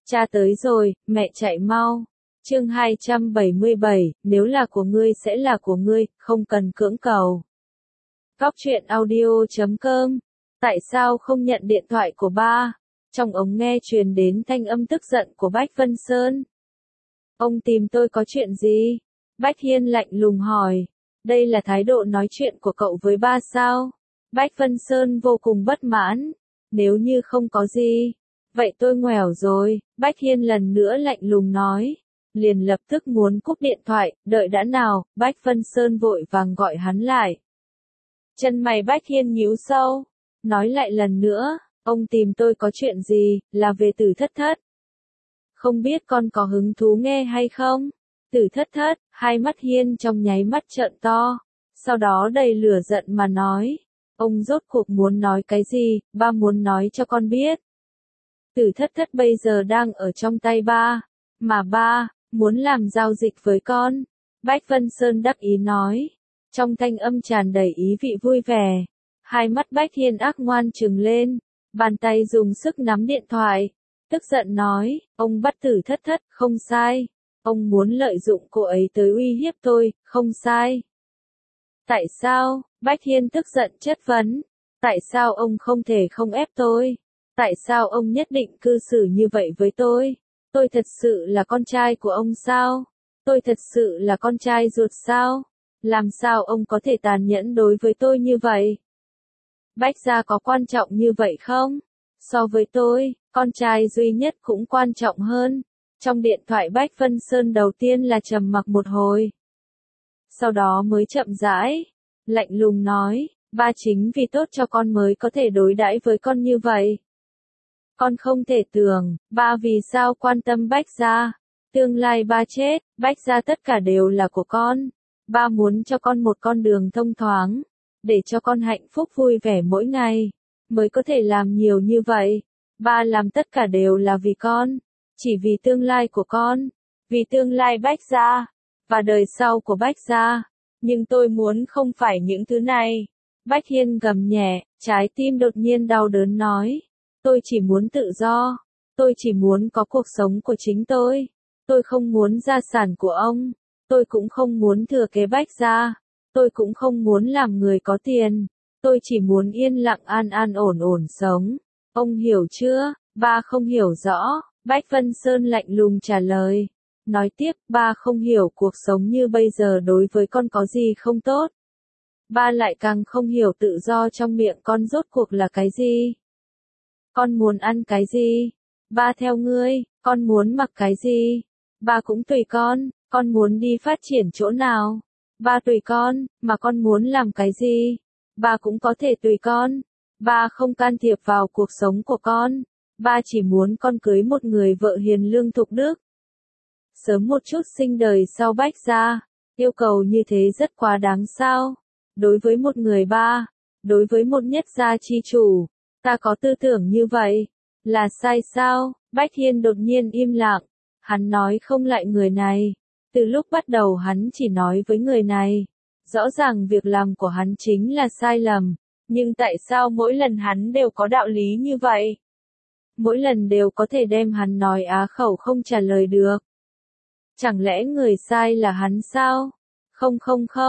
Cha tới rồi, mẹ chạy mau. Chương 277, nếu là của ngươi sẽ là của ngươi, không cần cưỡng cầu. Góc truyện audio.com. Tại sao không nhận điện thoại của ba? Trong ống nghe truyền đến thanh âm tức giận của Bách Vân Sơn. Ông tìm tôi có chuyện gì? Bách Hiên lạnh lùng hỏi. Đây là thái độ nói chuyện của cậu với ba sao? Bách Vân Sơn vô cùng bất mãn. Nếu như không có gì, vậy tôi ngoẻo rồi. Bách Hiên lần nữa lạnh lùng nói. Liền lập tức muốn cúp điện thoại, đợi đã nào. Bách Vân Sơn vội vàng gọi hắn lại. Chân mày Bách Hiên nhíu sâu. Nói lại lần nữa, ông tìm tôi có chuyện gì, là về Tử Thất Thất. Không biết con có hứng thú nghe hay không? Tử Thất Thất, hai mắt Hiên trong nháy mắt trợn to. Sau đó đầy lửa giận mà nói. Ông rốt cuộc muốn nói cái gì, ba muốn nói cho con biết. Tử Thất Thất bây giờ đang ở trong tay ba, mà ba muốn làm giao dịch với con. Bách Vân Sơn đắc ý nói, trong thanh âm tràn đầy ý vị vui vẻ. Hai mắt Bách Hiên ác ngoan trừng lên, bàn tay dùng sức nắm điện thoại, tức giận nói, ông bắt Tử Thất Thất, không sai. Ông muốn lợi dụng cô ấy tới uy hiếp tôi, không sai. Tại sao? Bách Hiên tức giận chất vấn. Tại sao ông không thể không ép tôi? Tại sao ông nhất định cư xử như vậy với tôi? Tôi thật sự là con trai của ông sao? Tôi thật sự là con trai ruột sao? Làm sao ông có thể tàn nhẫn đối với tôi như vậy? Bách gia có quan trọng như vậy không? So với tôi, con trai duy nhất cũng quan trọng hơn. Trong điện thoại Bách Vân Sơn đầu tiên là trầm mặc một hồi. Sau đó mới chậm rãi, lạnh lùng nói, ba chính vì tốt cho con mới có thể đối đãi với con như vậy. Con không thể tưởng, ba vì sao quan tâm Bách gia. Tương lai ba chết, Bách gia tất cả đều là của con. Ba muốn cho con một con đường thông thoáng, để cho con hạnh phúc vui vẻ mỗi ngày, mới có thể làm nhiều như vậy. Ba làm tất cả đều là vì con, chỉ vì tương lai của con, vì tương lai Bách gia, và đời sau của Bách gia. Nhưng tôi muốn không phải những thứ này. Bách Hiên gầm nhẹ, trái tim đột nhiên đau đớn nói. Tôi chỉ muốn tự do. Tôi chỉ muốn có cuộc sống của chính tôi. Tôi không muốn gia sản của ông. Tôi cũng không muốn thừa kế Bách gia. Tôi cũng không muốn làm người có tiền. Tôi chỉ muốn yên lặng an an ổn ổn sống. Ông hiểu chưa? Ba không hiểu rõ. Bách Vân Sơn lạnh lùng trả lời. Nói tiếp, ba không hiểu cuộc sống như bây giờ đối với con có gì không tốt. Ba lại càng không hiểu tự do trong miệng con rốt cuộc là cái gì. Con muốn ăn cái gì? Ba theo ngươi. Con muốn mặc cái gì? Ba cũng tùy con muốn đi phát triển chỗ nào? Ba tùy con, mà con muốn làm cái gì? Ba cũng có thể tùy con. Ba không can thiệp vào cuộc sống của con. Ba chỉ muốn con cưới một người vợ hiền lương thục đức. Sớm một chút sinh đời sau Bách gia, yêu cầu như thế rất quá đáng sao? Đối với một người ba, đối với một nhất gia chi chủ, ta có tư tưởng như vậy, là sai sao? Bách Hiên đột nhiên im lặng, hắn nói không lại người này, từ lúc bắt đầu hắn chỉ nói với người này, rõ ràng việc làm của hắn chính là sai lầm, nhưng tại sao mỗi lần hắn đều có đạo lý như vậy? Mỗi lần đều có thể đem hắn nói á khẩu không trả lời được. Chẳng lẽ người sai là hắn sao? Không,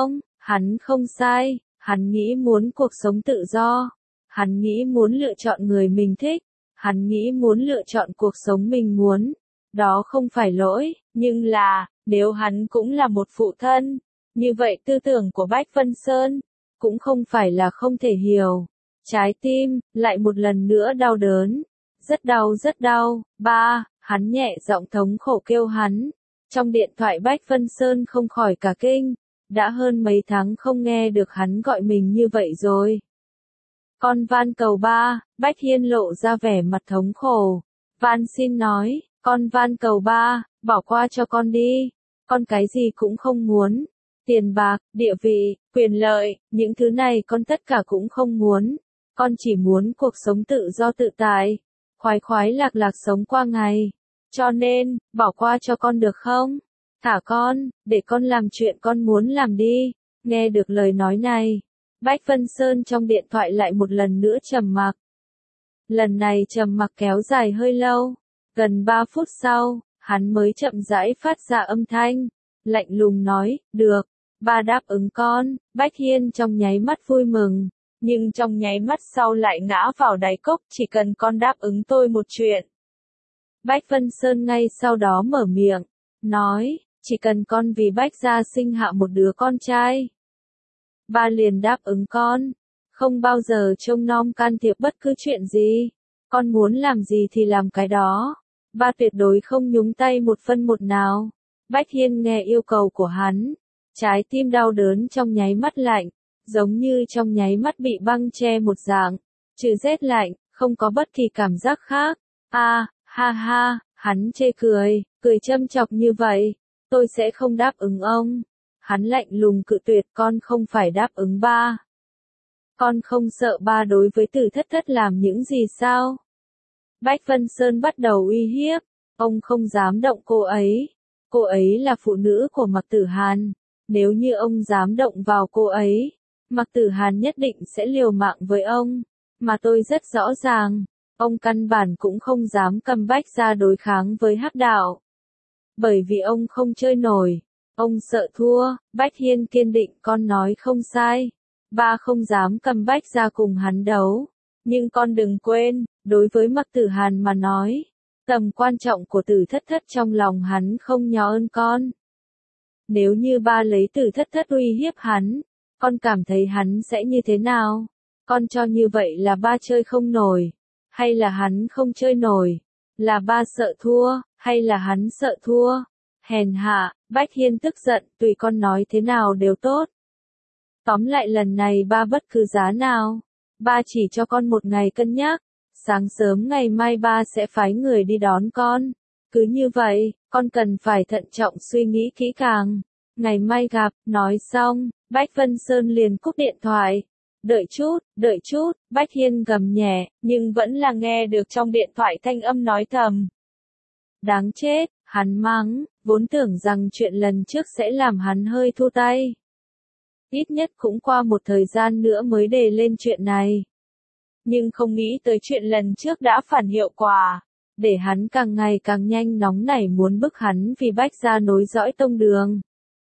hắn không sai, hắn nghĩ muốn cuộc sống tự do, hắn nghĩ muốn lựa chọn người mình thích, hắn nghĩ muốn lựa chọn cuộc sống mình muốn, đó không phải lỗi, nhưng là, nếu hắn cũng là một phụ thân, như vậy tư tưởng của Bách Vân Sơn, cũng không phải là không thể hiểu. Trái tim, lại một lần nữa đau đớn, rất đau, ba, hắn nhẹ giọng thống khổ kêu hắn. Trong điện thoại Bách Vân Sơn không khỏi cả kinh, đã hơn mấy tháng không nghe được hắn gọi mình như vậy rồi. Con van cầu ba, Bách Hiên lộ ra vẻ mặt thống khổ. Van xin nói, con van cầu ba, bỏ qua cho con đi. Con cái gì cũng không muốn. Tiền bạc, địa vị, quyền lợi, những thứ này con tất cả cũng không muốn. Con chỉ muốn cuộc sống tự do tự tại, khoái khoái lạc lạc sống qua ngày. Cho nên, bỏ qua cho con được không? Thả con, để con làm chuyện con muốn làm đi. Nghe được lời nói này, Bách Vân Sơn trong điện thoại lại một lần nữa trầm mặc. Lần này trầm mặc kéo dài hơi lâu, Gần 3 phút sau, hắn mới chậm rãi phát ra âm thanh, lạnh lùng nói, được, ba đáp ứng con. Bách Hiên trong nháy mắt vui mừng, nhưng trong nháy mắt sau lại ngã vào đáy cốc, chỉ cần con đáp ứng tôi một chuyện. Bách Vân Sơn ngay sau đó mở miệng, nói, chỉ cần con vì Bách gia sinh hạ một đứa con trai, ba liền đáp ứng con, không bao giờ trông nom can thiệp bất cứ chuyện gì, con muốn làm gì thì làm cái đó, ba tuyệt đối không nhúng tay một phân một nào. Bách Hiên nghe yêu cầu của hắn, trái tim đau đớn trong nháy mắt lạnh, giống như trong nháy mắt bị băng che một dạng, trừ rét lạnh, không có bất kỳ cảm giác khác. Ha ha, hắn chê cười, cười châm chọc như vậy, tôi sẽ không đáp ứng ông. Hắn lạnh lùng cự tuyệt, con không phải đáp ứng ba. Con không sợ ba đối với Từ Thất Thất làm những gì sao? Bách Vân Sơn bắt đầu uy hiếp, ông không dám động cô ấy là phụ nữ của Mạc Tử Hàn, nếu như ông dám động vào cô ấy, Mạc Tử Hàn nhất định sẽ liều mạng với ông, mà tôi rất rõ ràng, ông căn bản cũng không dám cầm Bách ra đối kháng với Hắc Đạo. Bởi vì ông không chơi nổi, ông sợ thua. Bách Hiên kiên định, con nói không sai, ba không dám cầm Bách ra cùng hắn đấu, nhưng con đừng quên, đối với Mạc Tử Hàn mà nói, tầm quan trọng của Từ Thất Thất trong lòng hắn không nhỏ hơn con. Nếu như ba lấy Từ Thất Thất uy hiếp hắn, con cảm thấy hắn sẽ như thế nào? Con cho như vậy là ba chơi không nổi, hay là hắn không chơi nổi? Là ba sợ thua, hay là hắn sợ thua? Hèn hạ, Bách Hiên tức giận, tùy con nói thế nào đều tốt. Tóm lại lần này ba bất cứ giá nào, ba chỉ cho con một ngày cân nhắc, sáng sớm ngày mai ba sẽ phái người đi đón con. Cứ như vậy, con cần phải thận trọng suy nghĩ kỹ càng. Ngày mai gặp, nói xong, Bách Vân Sơn liền cúp điện thoại. Đợi chút, Bách Hiên gầm nhẹ, nhưng vẫn là nghe được trong điện thoại thanh âm nói thầm. Đáng chết, hắn mắng, vốn tưởng rằng chuyện lần trước sẽ làm hắn hơi thu tay. Ít nhất cũng qua một thời gian nữa mới đề lên chuyện này. Nhưng không nghĩ tới chuyện lần trước đã phản hiệu quả, để hắn càng ngày càng nhanh nóng nảy muốn bức hắn vì Bách gia nối dõi tông đường.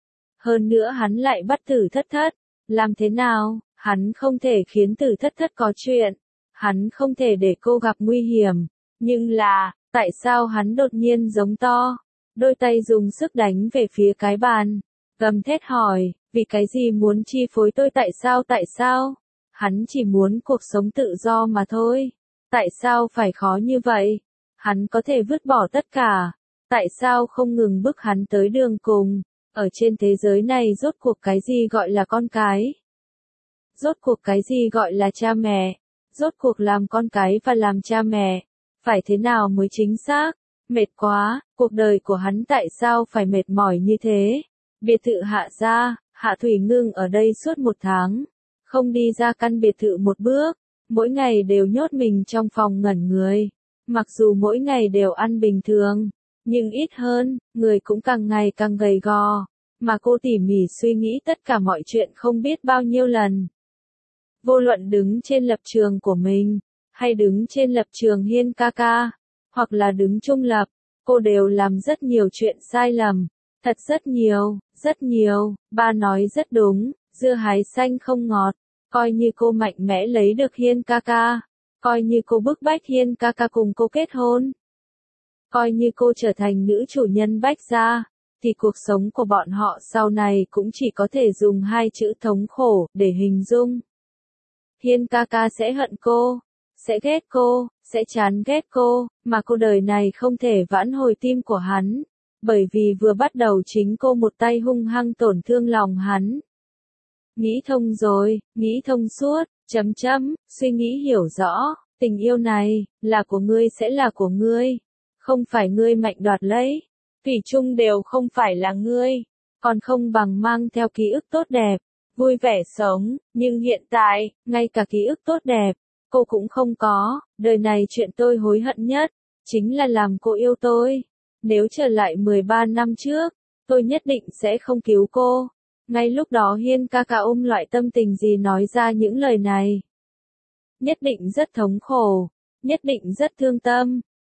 Hơn nữa hắn lại bắt Từ Thất Thất, làm thế nào, hắn không thể khiến Từ Thất Thất có chuyện, hắn không thể để cô gặp nguy hiểm, nhưng là, tại sao hắn đột nhiên giống to, đôi tay dùng sức đánh về phía cái bàn, gầm thét hỏi, vì cái gì muốn chi phối tôi, tại sao? Hắn chỉ muốn cuộc sống tự do mà thôi. Tại sao phải khó như vậy? Hắn có thể vứt bỏ tất cả. Tại sao không ngừng bức hắn tới đường cùng? Ở trên thế giới này rốt cuộc cái gì gọi là con cái? Rốt cuộc cái gì gọi là cha mẹ? Rốt cuộc làm con cái và làm cha mẹ, phải thế nào mới chính xác? Mệt quá, cuộc đời của hắn tại sao phải mệt mỏi như thế? Biệt thự Hạ gia, Hạ Thủy Ngưng ở đây suốt 1 tháng. Không đi ra căn biệt thự một bước, mỗi ngày đều nhốt mình trong phòng ngẩn người. Mặc dù mỗi ngày đều ăn bình thường, nhưng ít hơn, người cũng càng ngày càng gầy gò, mà cô tỉ mỉ suy nghĩ tất cả mọi chuyện không biết bao nhiêu lần. Vô luận đứng trên lập trường của mình, hay đứng trên lập trường Hiên ca ca, hoặc là đứng trung lập, cô đều làm rất nhiều chuyện sai lầm, thật rất nhiều, ba nói rất đúng, dưa hái xanh không ngọt. Coi như cô mạnh mẽ lấy được Hiên ca ca, coi như cô bức bách Hiên ca ca cùng cô kết hôn, coi như cô trở thành nữ chủ nhân Bách gia, thì cuộc sống của bọn họ sau này cũng chỉ có thể dùng 2 chữ thống khổ để hình dung. Hiên ca ca sẽ hận cô, sẽ ghét cô, sẽ chán ghét cô, mà cô đời này không thể vãn hồi tim của hắn, bởi vì vừa bắt đầu chính cô một tay hung hăng tổn thương lòng hắn. Nghĩ thông rồi, nghĩ thông suốt, suy nghĩ hiểu rõ, tình yêu này, là của ngươi sẽ là của ngươi, không phải ngươi mạnh đoạt lấy, thủy chung đều không phải là ngươi, còn không bằng mang theo ký ức tốt đẹp, vui vẻ sống, nhưng hiện tại, ngay cả ký ức tốt đẹp, cô cũng không có, đời này chuyện tôi hối hận nhất, chính là làm cô yêu tôi, nếu trở lại 13 năm trước, tôi nhất định sẽ không cứu cô. Ngay lúc đó Hiên ca ca ôm loại tâm tình gì nói ra những lời này. Nhất định rất thống khổ, nhất định rất thương tâm,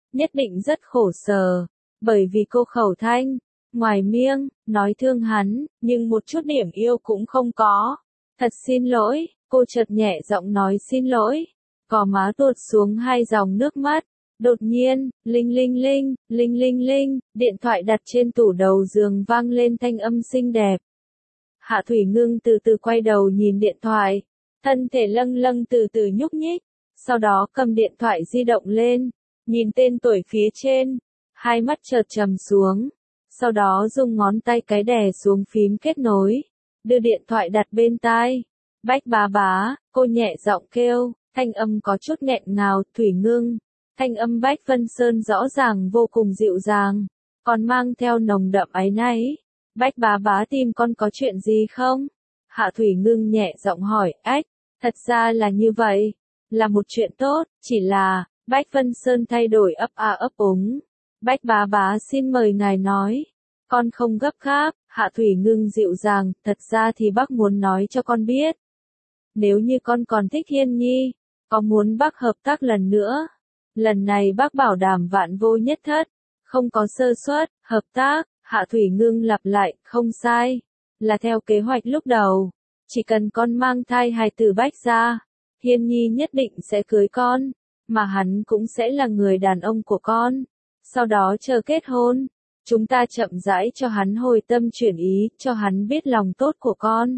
nhất định rất khổ sở, bởi vì cô khẩu thanh, ngoài miệng, nói thương hắn, nhưng một chút điểm yêu cũng không có. Thật xin lỗi, cô chợt nhẹ giọng nói xin lỗi, gò má tuột xuống hai dòng nước mắt. Đột nhiên, linh linh linh, linh linh linh, điện thoại đặt trên tủ đầu giường vang lên thanh âm xinh đẹp. Hạ Thủy Ngưng từ từ quay đầu nhìn điện thoại, thân thể lâng lâng từ từ nhúc nhích, sau đó cầm điện thoại di động lên, nhìn tên tuổi phía trên, hai mắt chợt trầm xuống, sau đó dùng ngón tay cái đè xuống phím kết nối, đưa điện thoại đặt bên tai. Bách bá bá, cô nhẹ giọng kêu, thanh âm có chút nghẹn ngào, Thủy Ngưng. Thanh âm Bách Vân Sơn rõ ràng vô cùng dịu dàng, còn mang theo nồng đậm áy náy. Bách bá bá tìm con có chuyện gì không? Hạ Thủy Ngưng nhẹ giọng hỏi, ách, thật ra là như vậy, là một chuyện tốt, chỉ là, Bách Vân Sơn thay đổi ấp a ấp úng. Bách bá bá xin mời ngài nói, con không gấp gáp, Hạ Thủy Ngưng dịu dàng, thật ra thì bác muốn nói cho con biết. Nếu như con còn thích Hiên Nhi, có muốn bác hợp tác lần nữa? Lần này bác bảo đảm vạn vô nhất thất, không có sơ suất, hợp tác, Hạ Thủy Ngưng lặp lại, không sai, là theo kế hoạch lúc đầu, chỉ cần con mang thai hài tử Bách ra, Hiên Nhi nhất định sẽ cưới con, mà hắn cũng sẽ là người đàn ông của con, sau đó chờ kết hôn, chúng ta chậm rãi cho hắn hồi tâm chuyển ý, cho hắn biết lòng tốt của con,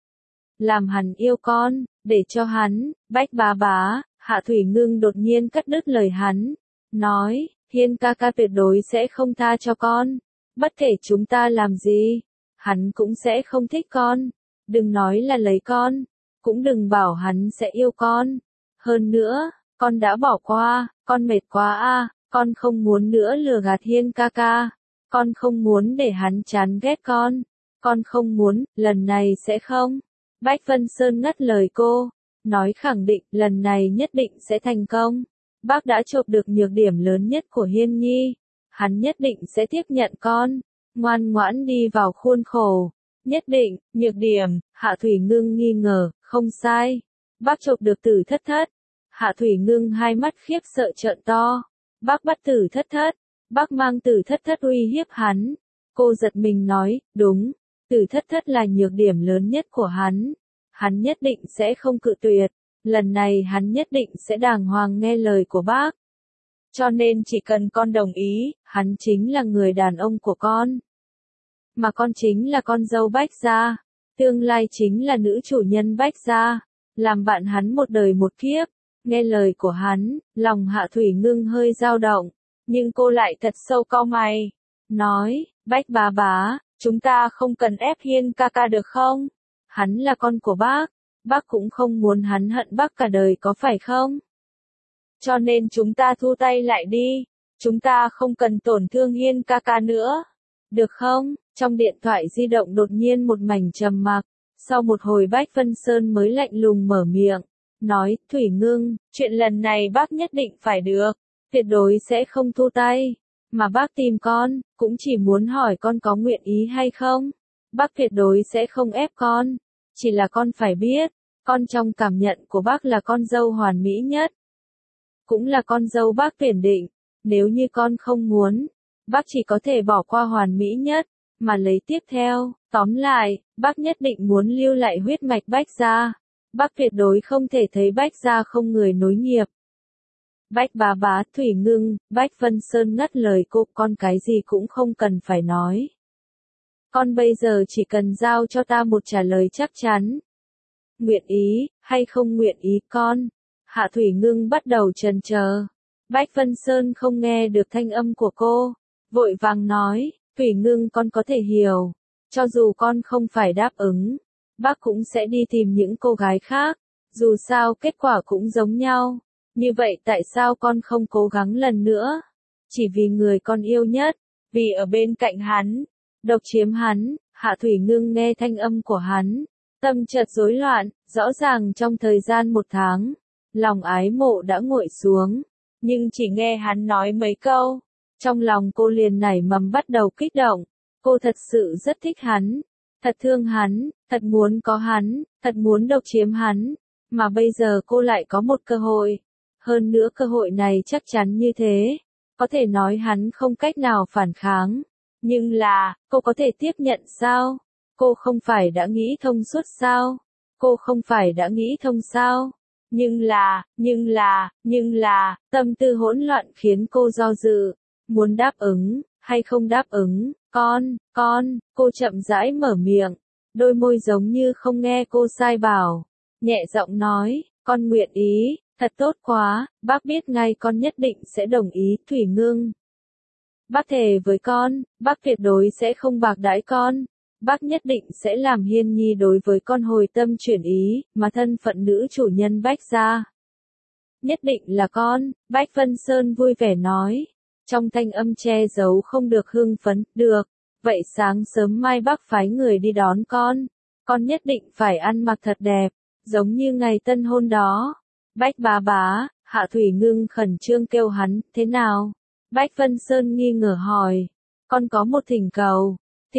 làm hắn yêu con, để cho hắn, Bách bá bá. Hạ Thủy Ngưng đột nhiên cắt đứt lời hắn, nói, Hiên ca ca tuyệt đối sẽ không tha cho con, bất kể chúng ta làm gì, hắn cũng sẽ không thích con, đừng nói là lấy con, cũng đừng bảo hắn sẽ yêu con, hơn nữa, con đã bỏ qua, con mệt quá a, con không muốn nữa lừa gạt Hiên ca ca, con không muốn để hắn chán ghét con không muốn, lần này sẽ không. Bách Vân Sơn ngắt lời cô. Nói khẳng định lần này nhất định sẽ thành công. Bác đã chộp được nhược điểm lớn nhất của Hiên Nhi. Hắn nhất định sẽ tiếp nhận con. Ngoan ngoãn đi vào khuôn khổ. Nhất định, nhược điểm, Hạ Thủy Ngưng nghi ngờ, không sai. Bác chộp được Tử Thất Thất. Hạ Thủy Ngưng hai mắt khiếp sợ trợn to. Bác bắt Tử Thất Thất. Bác mang Tử Thất Thất uy hiếp hắn. Cô giật mình nói, đúng, Tử Thất Thất là nhược điểm lớn nhất của hắn. Hắn nhất định sẽ không cự tuyệt, lần này hắn nhất định sẽ đàng hoàng nghe lời của bác. Cho nên chỉ cần con đồng ý, hắn chính là người đàn ông của con. Mà con chính là con dâu Bách gia, tương lai chính là nữ chủ nhân Bách gia, làm bạn hắn một đời một kiếp. Nghe lời của hắn, lòng Hạ Thủy Ngưng hơi dao động, nhưng cô lại thật sâu cau mày, nói, Bách bá bá, chúng ta không cần ép Hiên ca ca được không? Hắn là con của bác cũng không muốn hắn hận bác cả đời có phải không? Cho nên chúng ta thu tay lại đi, chúng ta không cần tổn thương Hiên ca ca nữa, được không? Trong điện thoại di động đột nhiên một mảnh trầm mặc, sau một hồi Bách Vân Sơn mới lạnh lùng mở miệng, nói, Thủy Ngưng, chuyện lần này bác nhất định phải được, tuyệt đối sẽ không thu tay, mà bác tìm con, cũng chỉ muốn hỏi con có nguyện ý hay không? Bác tuyệt đối sẽ không ép con, chỉ là con phải biết, con trong cảm nhận của bác là con dâu hoàn mỹ nhất. Cũng là con dâu bác tuyển định, nếu như con không muốn, bác chỉ có thể bỏ qua hoàn mỹ nhất, mà lấy tiếp theo, tóm lại, bác nhất định muốn lưu lại huyết mạch Bách gia, bác tuyệt đối không thể thấy Bách gia không người nối nghiệp. Bách bá bá, Thủy Ngưng, Bách Vân Sơn ngắt lời cô, con cái gì cũng không cần phải nói. Con bây giờ chỉ cần giao cho ta một trả lời chắc chắn. Nguyện ý, hay không nguyện ý con? Hạ Thủy Ngưng bắt đầu chần chờ. Bách Vân Sơn không nghe được thanh âm của cô, vội vàng nói, Thủy Ngưng con có thể hiểu, cho dù con không phải đáp ứng, bác cũng sẽ đi tìm những cô gái khác, dù sao kết quả cũng giống nhau, như vậy tại sao con không cố gắng lần nữa? Chỉ vì người con yêu nhất, vì ở bên cạnh hắn, độc chiếm hắn. Hạ Thủy Ngưng nghe thanh âm của hắn, tâm chợt rối loạn, rõ ràng trong thời gian 1 tháng, lòng ái mộ đã nguội xuống, nhưng chỉ nghe hắn nói mấy câu, trong lòng cô liền nảy mầm bắt đầu kích động, cô thật sự rất thích hắn, thật thương hắn, thật muốn có hắn, thật muốn độc chiếm hắn, mà bây giờ cô lại có một cơ hội, hơn nữa cơ hội này chắc chắn như thế, Có thể nói hắn không cách nào phản kháng. Nhưng là, cô có thể tiếp nhận sao? Cô không phải đã nghĩ thông suốt sao? Cô không phải đã nghĩ thông sao? Nhưng là, tâm tư hỗn loạn khiến cô do dự. Muốn đáp ứng, hay không đáp ứng, cô chậm rãi mở miệng. Đôi môi giống như không nghe cô sai bảo. Nhẹ giọng nói, con nguyện ý, thật tốt quá, bác biết ngay con nhất định sẽ đồng ý, Thủy Ngưng. Bác thề với con, bác tuyệt đối sẽ không bạc đãi con. Bác nhất định sẽ làm hiên nhi đối với con hồi tâm chuyển ý, mà thân phận nữ chủ nhân Bách gia. Nhất định là con, Bách Vân Sơn vui vẻ nói. Trong thanh âm che giấu không được hưng phấn, được. Vậy sáng sớm mai bác phái người đi đón con nhất định phải ăn mặc thật đẹp, giống như ngày tân hôn đó. Bách bá, Hạ Thủy Ngưng khẩn trương kêu hắn, thế nào? Bách Vân Sơn nghi ngờ hỏi, con có một thỉnh cầu.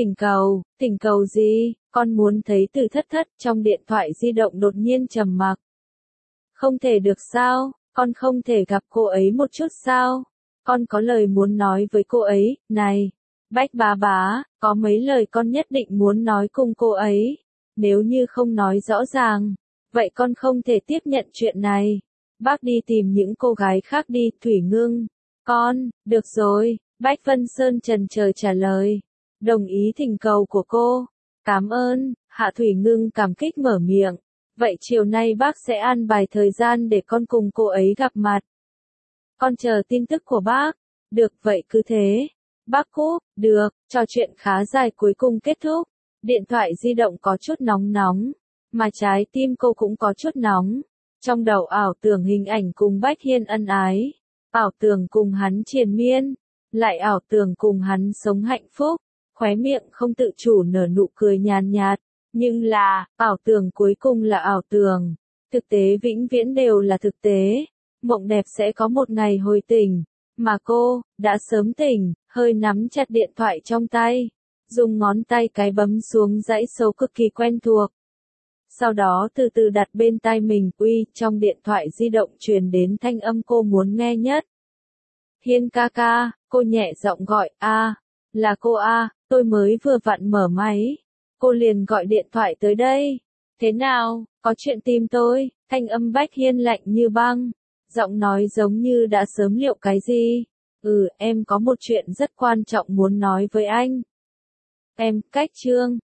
Thỉnh cầu gì? Con muốn thấy Từ Thất Thất. Trong điện thoại di động đột nhiên trầm mặc. Không thể được sao? Con không thể gặp cô ấy một chút sao? Con có lời muốn nói với cô ấy, này. Bách bá, có mấy lời con nhất định muốn nói cùng cô ấy. Nếu như không nói rõ ràng, vậy con không thể tiếp nhận chuyện này. Bác đi tìm những cô gái khác đi, Thủy Ngưng. Được rồi, Bách Vân Sơn chần chờ trả lời. Đồng ý thỉnh cầu của cô. Cảm ơn, Hạ Thủy Ngưng cảm kích mở miệng. Vậy chiều nay bác sẽ an bài thời gian để con cùng cô ấy gặp mặt. Con chờ tin tức của bác. Được vậy cứ thế. Bác cúp, được, trò chuyện khá dài cuối cùng kết thúc. Điện thoại di động có chút nóng, mà trái tim cô cũng có chút nóng. Trong đầu ảo tưởng hình ảnh cùng Bách Hiên ân ái. Ảo tưởng cùng hắn triền miên. Lại ảo tưởng cùng hắn sống hạnh phúc. Khóe miệng không tự chủ nở nụ cười nhàn nhạt. Nhưng là, ảo tưởng cuối cùng là ảo tưởng. Thực tế vĩnh viễn đều là thực tế. Mộng đẹp sẽ có một ngày hồi tỉnh. Mà cô, đã sớm tỉnh, hơi nắm chặt điện thoại trong tay. Dùng ngón tay cái bấm xuống dãy số cực kỳ quen thuộc. Sau đó từ từ đặt bên tai mình, trong điện thoại di động truyền đến thanh âm cô muốn nghe nhất. Hiên ca ca, cô nhẹ giọng gọi, là cô tôi mới vừa vặn mở máy. Cô liền gọi điện thoại tới đây. Thế nào, có chuyện tìm tôi? Thanh âm Bách Hiên lạnh như băng. Giọng nói giống như đã sớm liệu cái gì. Em có một chuyện rất quan trọng muốn nói với anh. Cách chương